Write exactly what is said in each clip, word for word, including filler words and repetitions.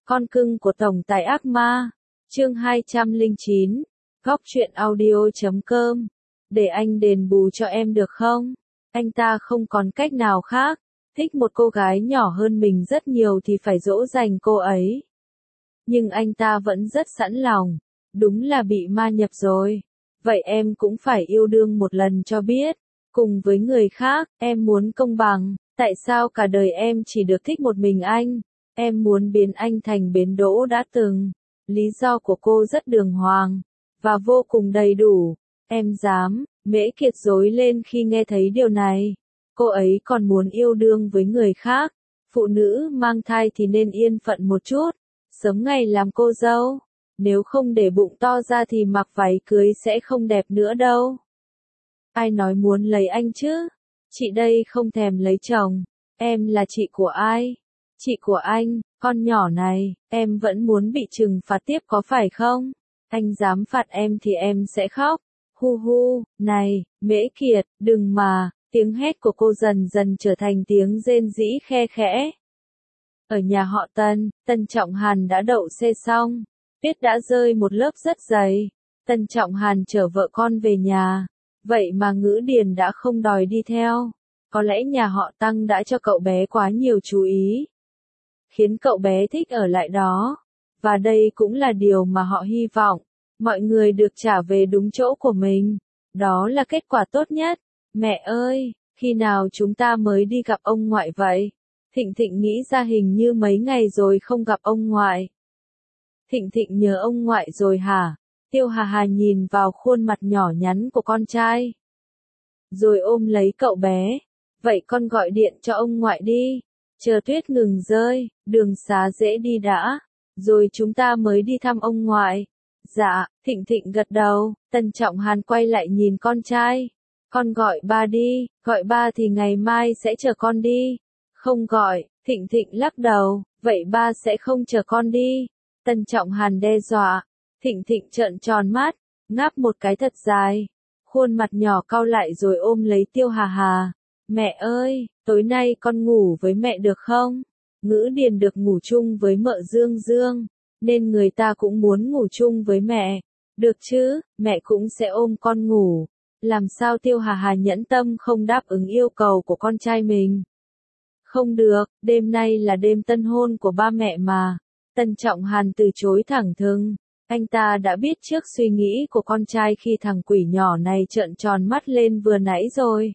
Con cưng của tổng tài ác ma. Chương hai trăm lẻ chín. Góc truyện audio chấm com. Để anh đền bù cho em được không? Anh ta không còn cách nào khác. Thích một cô gái nhỏ hơn mình rất nhiều thì phải dỗ dành cô ấy. Nhưng anh ta vẫn rất sẵn lòng. Đúng là bị ma nhập rồi. Vậy em cũng phải yêu đương một lần cho biết. Cùng với người khác, em muốn công bằng. Tại sao cả đời em chỉ được thích một mình anh? Em muốn biến anh thành bến đỗ đã từng. Lý do của cô rất đường hoàng. Và vô cùng đầy đủ. Em dám. Mễ Kiệt rối lên khi nghe thấy điều này. Cô ấy còn muốn yêu đương với người khác. Phụ nữ mang thai thì nên yên phận một chút. Sớm ngày làm cô dâu. Nếu không để bụng to ra thì mặc váy cưới sẽ không đẹp nữa đâu. Ai nói muốn lấy anh chứ? Chị đây không thèm lấy chồng. Em là chị của ai? Chị của anh, con nhỏ này, em vẫn muốn bị trừng phạt tiếp có phải không? Anh dám phạt em thì em sẽ khóc. Hu hu, này, Mễ Kiệt, đừng mà. Tiếng hét của cô dần dần trở thành tiếng rên rỉ khe khẽ. Ở nhà họ Tân, Tân Trọng Hàn đã đậu xe xong. Tuyết đã rơi một lớp rất dày. Tân Trọng Hàn chở vợ con về nhà. Vậy mà Ngữ Điền đã không đòi đi theo. Có lẽ nhà họ Tăng đã cho cậu bé quá nhiều chú ý. Khiến cậu bé thích ở lại đó. Và đây cũng là điều mà họ hy vọng. Mọi người được trả về đúng chỗ của mình. Đó là kết quả tốt nhất. Mẹ ơi, khi nào chúng ta mới đi gặp ông ngoại vậy? Thịnh Thịnh nghĩ ra hình như mấy ngày rồi không gặp ông ngoại. Thịnh Thịnh nhớ ông ngoại rồi hả? Tiêu Hà Hà nhìn vào khuôn mặt nhỏ nhắn của con trai. Rồi ôm lấy cậu bé. Vậy con gọi điện cho ông ngoại đi. Chờ tuyết ngừng rơi, đường xá dễ đi đã. Rồi chúng ta mới đi thăm ông ngoại. Dạ, Thịnh Thịnh gật đầu. Tân Trọng Hàn quay lại nhìn con trai. Con gọi ba đi, gọi ba thì ngày mai sẽ chờ con đi. Không gọi, Thịnh Thịnh lắc đầu. Vậy ba sẽ không chờ con đi. Tân Trọng Hàn đe dọa. Thịnh Thịnh trợn tròn mắt, ngáp một cái thật dài. Khuôn mặt nhỏ cau lại rồi ôm lấy Tiêu Hà Hà. Mẹ ơi, tối nay con ngủ với mẹ được không? Ngữ Điền được ngủ chung với mợ Dương Dương, nên người ta cũng muốn ngủ chung với mẹ. Được chứ, mẹ cũng sẽ ôm con ngủ. Làm sao Tiêu Hà Hà nhẫn tâm không đáp ứng yêu cầu của con trai mình? Không được, đêm nay là đêm tân hôn của ba mẹ mà. Tân Trọng Hàn từ chối thẳng thừng. Anh ta đã biết trước suy nghĩ của con trai khi thằng quỷ nhỏ này trợn tròn mắt lên vừa nãy rồi.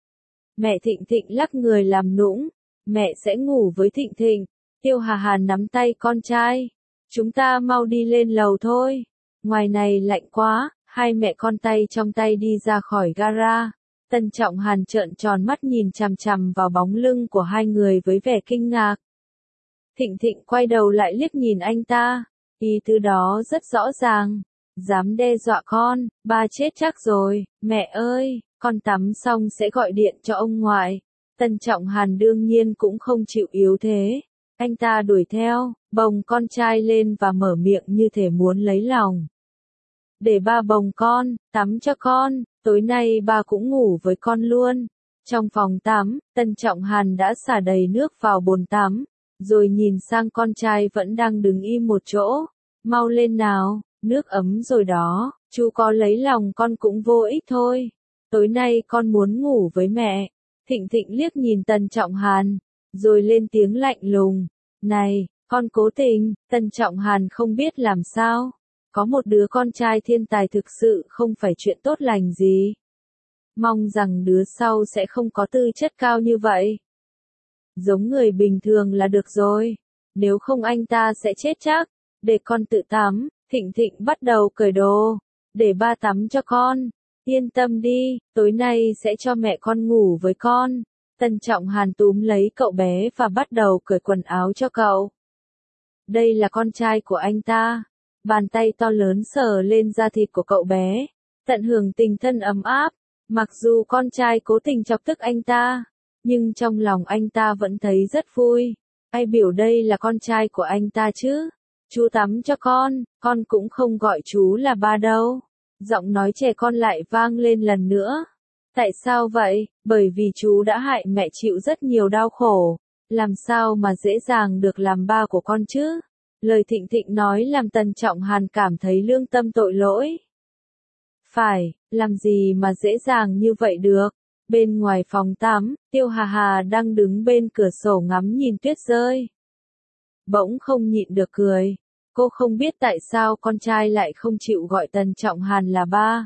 Mẹ Thịnh Thịnh lắc người làm nũng. Mẹ sẽ ngủ với Thịnh Thịnh. Tiêu Hà Hà nắm tay con trai. Chúng ta mau đi lên lầu thôi. Ngoài này lạnh quá. Hai mẹ con tay trong tay đi ra khỏi gara. Tân Trọng Hàn trợn tròn mắt nhìn chằm chằm vào bóng lưng của hai người với vẻ kinh ngạc. Thịnh Thịnh quay đầu lại liếc nhìn anh ta. Ý tứ đó rất rõ ràng. Dám đe dọa con, ba chết chắc rồi. Mẹ ơi, con tắm xong sẽ gọi điện cho ông ngoại. Tân Trọng Hàn đương nhiên cũng không chịu yếu thế. Anh ta đuổi theo, bồng con trai lên và mở miệng như thể muốn lấy lòng. Để ba bồng con, tắm cho con, tối nay ba cũng ngủ với con luôn. Trong phòng tắm, Tân Trọng Hàn đã xả đầy nước vào bồn tắm. Rồi nhìn sang con trai vẫn đang đứng im một chỗ. Mau lên nào, nước ấm rồi đó, chú có lấy lòng con cũng vô ích thôi. Tối nay con muốn ngủ với mẹ. Thịnh Thịnh liếc nhìn Tân Trọng Hàn, rồi lên tiếng lạnh lùng. Này, con cố tình. Tân Trọng Hàn không biết làm sao. Có một đứa con trai thiên tài thực sự không phải chuyện tốt lành gì. Mong rằng đứa sau sẽ không có tư chất cao như vậy. Giống người bình thường là được rồi. Nếu không anh ta sẽ chết chắc. Để con tự tắm. Thịnh Thịnh bắt đầu cởi đồ. Để ba tắm cho con. Yên tâm đi, tối nay sẽ cho mẹ con ngủ với con. Tân Trọng Hàn túm lấy cậu bé và bắt đầu cởi quần áo cho cậu. Đây là con trai của anh ta. Bàn tay to lớn sờ lên da thịt của cậu bé. Tận hưởng tình thân ấm áp. Mặc dù con trai cố tình chọc tức anh ta. Nhưng trong lòng anh ta vẫn thấy rất vui. Ai biểu đây là con trai của anh ta chứ? Chú tắm cho con, con cũng không gọi chú là ba đâu. Giọng nói trẻ con lại vang lên lần nữa. Tại sao vậy? Bởi vì chú đã hại mẹ chịu rất nhiều đau khổ. Làm sao mà dễ dàng được làm ba của con chứ? Lời Thịnh Thịnh nói làm Tần Trọng Hàn cảm thấy lương tâm tội lỗi. Phải, làm gì mà dễ dàng như vậy được. Bên ngoài phòng tắm, Tiêu Hà Hà đang đứng bên cửa sổ ngắm nhìn tuyết rơi. Bỗng không nhịn được cười. Cô không biết tại sao con trai lại không chịu gọi Tần Trọng Hàn là ba.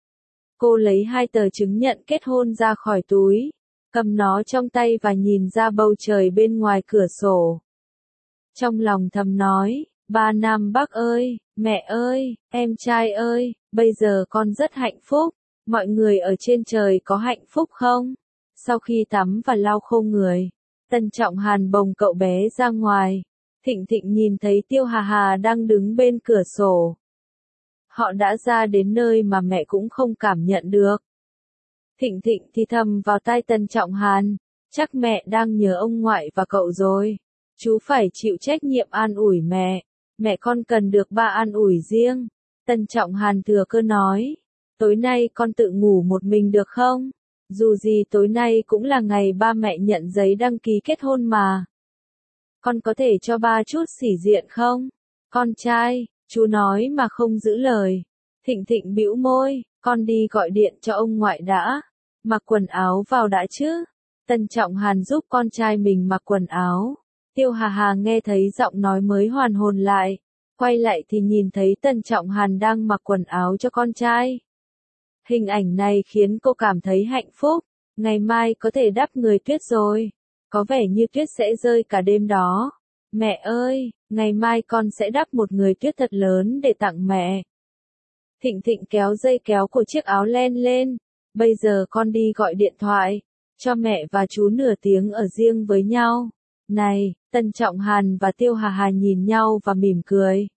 Cô lấy hai tờ chứng nhận kết hôn ra khỏi túi, cầm nó trong tay và nhìn ra bầu trời bên ngoài cửa sổ. Trong lòng thầm nói, ba Nam Bắc ơi, mẹ ơi, em trai ơi, bây giờ con rất hạnh phúc. Mọi người ở trên trời có hạnh phúc không? Sau khi tắm và lau khô người, Tần Trọng Hàn bồng cậu bé ra ngoài. Thịnh Thịnh nhìn thấy Tiêu Hà Hà đang đứng bên cửa sổ. Họ đã ra đến nơi mà mẹ cũng không cảm nhận được. Thịnh Thịnh thì thầm vào tai Tần Trọng Hàn, chắc mẹ đang nhớ ông ngoại và cậu rồi. Chú phải chịu trách nhiệm an ủi mẹ. Mẹ con cần được ba an ủi riêng. Tần Trọng Hàn thừa cơ nói, tối nay con tự ngủ một mình được không? Dù gì tối nay cũng là ngày ba mẹ nhận giấy đăng ký kết hôn mà. Con có thể cho ba chút sỉ diện không? Con trai, chú nói mà không giữ lời. Thịnh Thịnh bĩu môi, con đi gọi điện cho ông ngoại đã. Mặc quần áo vào đã chứ. Tần Trọng Hàn giúp con trai mình mặc quần áo. Tiêu Hà Hà nghe thấy giọng nói mới hoàn hồn lại. Quay lại thì nhìn thấy Tần Trọng Hàn đang mặc quần áo cho con trai. Hình ảnh này khiến cô cảm thấy hạnh phúc. Ngày mai có thể đắp người tuyết rồi. Có vẻ như tuyết sẽ rơi cả đêm đó. Mẹ ơi, ngày mai con sẽ đắp một người tuyết thật lớn để tặng mẹ. Thịnh Thịnh kéo dây kéo của chiếc áo len lên. Bây giờ con đi gọi điện thoại. Cho mẹ và chú nửa tiếng ở riêng với nhau. Này, Tần Trọng Hàn và Tiêu Hà Hà nhìn nhau và mỉm cười.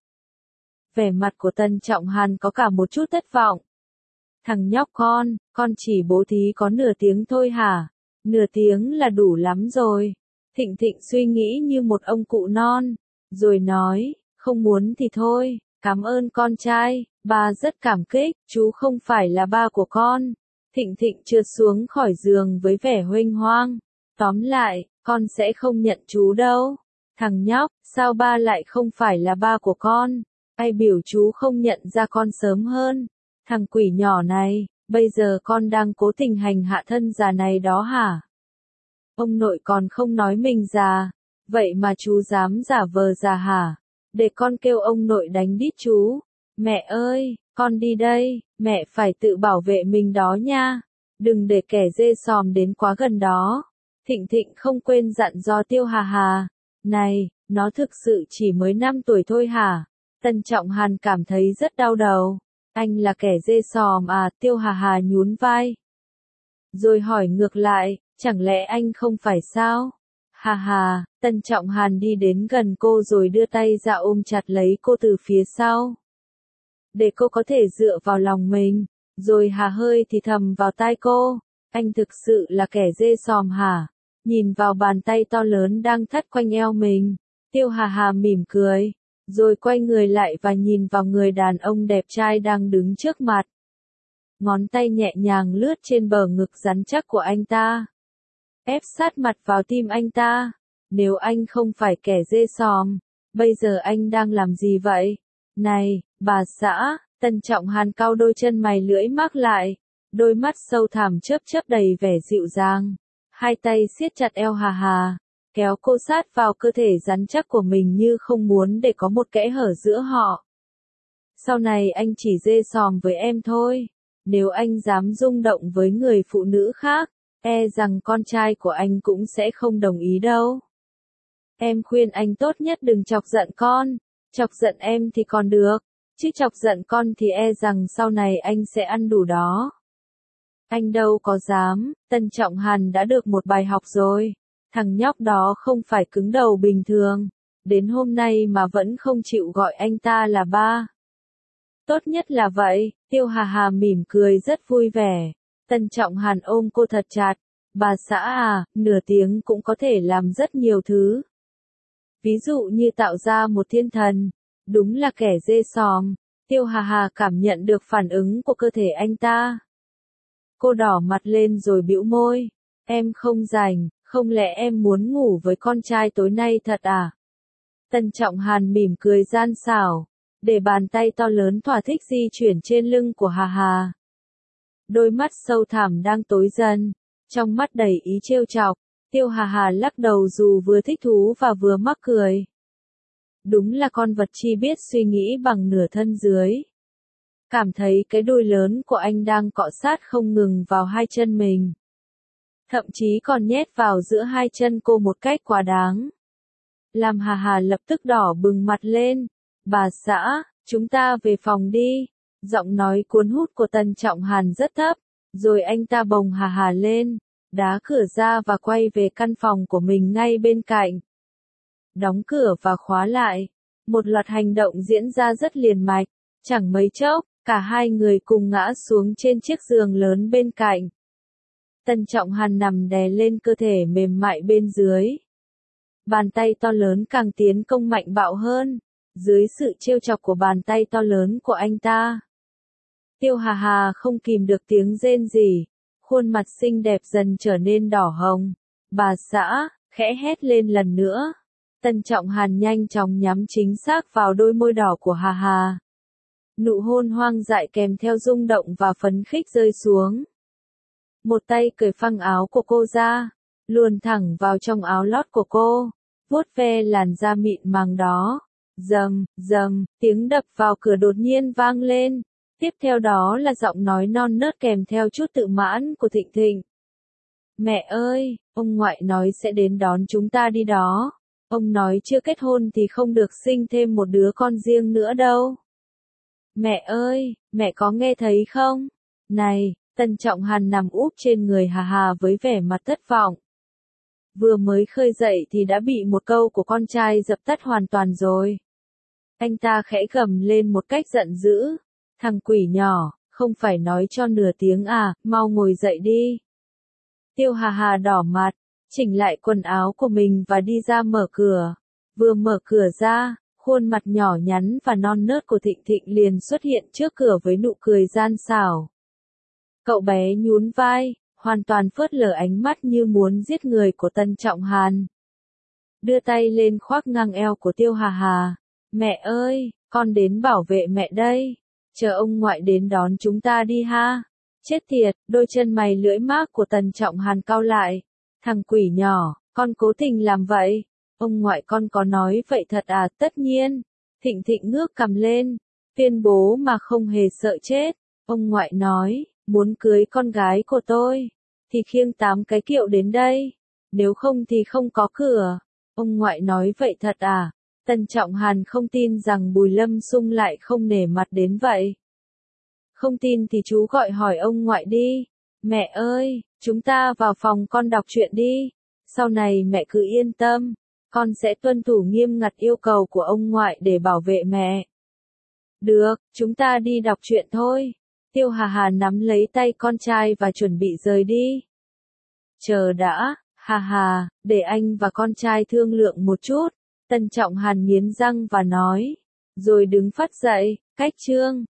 Vẻ mặt của Tần Trọng Hàn có cả một chút thất vọng. Thằng nhóc con, con chỉ bố thí có nửa tiếng thôi hả? Nửa tiếng là đủ lắm rồi. Thịnh Thịnh suy nghĩ như một ông cụ non, rồi nói, không muốn thì thôi, cảm ơn con trai, ba rất cảm kích, chú không phải là ba của con. Thịnh Thịnh trượt xuống khỏi giường với vẻ huênh hoang. Tóm lại, con sẽ không nhận chú đâu. Thằng nhóc, sao ba lại không phải là ba của con? Ai biểu chú không nhận ra con sớm hơn? Thằng quỷ nhỏ này, bây giờ con đang cố tình hành hạ thân già này đó hả? Ông nội còn không nói mình già, vậy mà chú dám giả vờ già hả? Để con kêu ông nội đánh đít chú. Mẹ ơi, con đi đây, mẹ phải tự bảo vệ mình đó nha. Đừng để kẻ dê xòm đến quá gần đó. Thịnh Thịnh không quên dặn dò Tiêu Hà Hà. Này, nó thực sự chỉ mới năm tuổi thôi hả? Tần Trọng Hàn cảm thấy rất đau đầu. Anh là kẻ dê xòm à? Tiêu Hà Hà nhún vai. Rồi hỏi ngược lại, chẳng lẽ anh không phải sao? Hà hà, Tần Trọng Hàn đi đến gần cô rồi đưa tay ra ôm chặt lấy cô từ phía sau. Để cô có thể dựa vào lòng mình, rồi hà hơi thì thầm vào tai cô. Anh thực sự là kẻ dê xòm hả? Nhìn vào bàn tay to lớn đang thắt quanh eo mình. Tiêu Hà Hà mỉm cười, rồi quay người lại và nhìn vào người đàn ông đẹp trai đang đứng trước mặt. Ngón tay nhẹ nhàng lướt trên bờ ngực rắn chắc của anh ta. Ép sát mặt vào tim anh ta. Nếu anh không phải kẻ dê xòm, bây giờ anh đang làm gì vậy? Này, bà xã, Tần Trọng Hàn cau đôi chân mày lưỡi mắc lại. Đôi mắt sâu thẳm chớp chớp đầy vẻ dịu dàng. Hai tay siết chặt eo Hà Hà, kéo cô sát vào cơ thể rắn chắc của mình như không muốn để có một kẽ hở giữa họ. Sau này anh chỉ dê xòm với em thôi. Nếu anh dám rung động với người phụ nữ khác, e rằng con trai của anh cũng sẽ không đồng ý đâu. Em khuyên anh tốt nhất đừng chọc giận con. Chọc giận em thì còn được, chứ chọc giận con thì e rằng sau này anh sẽ ăn đủ đó. Anh đâu có dám. Tần Trọng Hàn đã được một bài học rồi. Thằng nhóc đó không phải cứng đầu bình thường. Đến hôm nay mà vẫn không chịu gọi anh ta là ba. Tốt nhất là vậy. Tiêu Hà Hà mỉm cười rất vui vẻ. Tần Trọng Hàn ôm cô thật chặt. Bà xã à, nửa tiếng cũng có thể làm rất nhiều thứ. Ví dụ như tạo ra một thiên thần. Đúng là kẻ dê xòm. Tiêu Hà Hà cảm nhận được phản ứng của cơ thể anh ta. Cô đỏ mặt lên rồi bĩu môi. Em không rảnh, không lẽ em muốn ngủ với con trai tối nay thật à? Tân Trọng Hàn mỉm cười gian xảo, để bàn tay to lớn thỏa thích di chuyển trên lưng của Hà Hà. Đôi mắt sâu thẳm đang tối dần, trong mắt đầy ý trêu chọc, Tiêu Hà Hà lắc đầu dù vừa thích thú và vừa mắc cười. Đúng là con vật chi biết suy nghĩ bằng nửa thân dưới. Cảm thấy cái đuôi lớn của anh đang cọ sát không ngừng vào hai chân mình. Thậm chí còn nhét vào giữa hai chân cô một cách quá đáng. Làm Hà Hà lập tức đỏ bừng mặt lên. Bà xã, chúng ta về phòng đi. Giọng nói cuốn hút của Tân Trọng Hàn rất thấp. Rồi anh ta bồng Hà Hà lên, đá cửa ra và quay về căn phòng của mình ngay bên cạnh. Đóng cửa và khóa lại. Một loạt hành động diễn ra rất liền mạch. Chẳng mấy chốc, cả hai người cùng ngã xuống trên chiếc giường lớn bên cạnh. Tân Trọng Hàn nằm đè lên cơ thể mềm mại bên dưới. Bàn tay to lớn càng tiến công mạnh bạo hơn, dưới sự trêu chọc của bàn tay to lớn của anh ta. Tiêu Hà Hà không kìm được tiếng rên rỉ, khuôn mặt xinh đẹp dần trở nên đỏ hồng. Bà xã, khẽ hét lên lần nữa. Tân Trọng Hàn nhanh chóng nhắm chính xác vào đôi môi đỏ của Hà Hà. Nụ hôn hoang dại kèm theo rung động và phấn khích rơi xuống. Một tay cởi phăng áo của cô ra, luồn thẳng vào trong áo lót của cô, vuốt ve làn da mịn màng đó. Rầm, rầm, tiếng đập vào cửa đột nhiên vang lên. Tiếp theo đó là giọng nói non nớt kèm theo chút tự mãn của Thịnh Thịnh. Mẹ ơi, ông ngoại nói sẽ đến đón chúng ta đi đó. Ông nói chưa kết hôn thì không được sinh thêm một đứa con riêng nữa đâu. Mẹ ơi, mẹ có nghe thấy không? Này, Tân Trọng Hàn nằm úp trên người Hà Hà với vẻ mặt thất vọng. Vừa mới khơi dậy thì đã bị một câu của con trai dập tắt hoàn toàn rồi. Anh ta khẽ gầm lên một cách giận dữ. Thằng quỷ nhỏ, không phải nói cho nửa tiếng à, mau ngồi dậy đi. Tiêu Hà Hà đỏ mặt, chỉnh lại quần áo của mình và đi ra mở cửa. Vừa mở cửa ra, khuôn mặt nhỏ nhắn và non nớt của Thịnh Thịnh liền xuất hiện trước cửa với nụ cười gian xảo. Cậu bé nhún vai, hoàn toàn phớt lờ ánh mắt như muốn giết người của Tân Trọng Hàn. Đưa tay lên khoác ngang eo của Tiêu Hà Hà. Mẹ ơi, con đến bảo vệ mẹ đây. Chờ ông ngoại đến đón chúng ta đi ha. Chết tiệt, đôi chân mày lưỡi mác của Tân Trọng Hàn cau lại. Thằng quỷ nhỏ, con cố tình làm vậy. Ông ngoại con có nói vậy thật à? Tất nhiên. Thịnh Thịnh ngước cằm lên, tuyên bố mà không hề sợ chết. Ông ngoại nói, muốn cưới con gái của tôi, thì khiêng tám cái kiệu đến đây. Nếu không thì không có cửa. Ông ngoại nói vậy thật à? Tân Trọng Hàn không tin rằng Bùi Lâm Xung lại không nể mặt đến vậy. Không tin thì chú gọi hỏi ông ngoại đi. Mẹ ơi, chúng ta vào phòng con đọc truyện đi. Sau này mẹ cứ yên tâm, con sẽ tuân thủ nghiêm ngặt yêu cầu của ông ngoại để bảo vệ mẹ. Được, chúng ta đi đọc truyện thôi. Tiêu Hà Hà nắm lấy tay con trai và chuẩn bị rời đi. Chờ đã, Hà Hà, để anh và con trai thương lượng một chút. Tân Trọng Hàn nghiến răng và nói, rồi đứng phắt dậy, cách chương.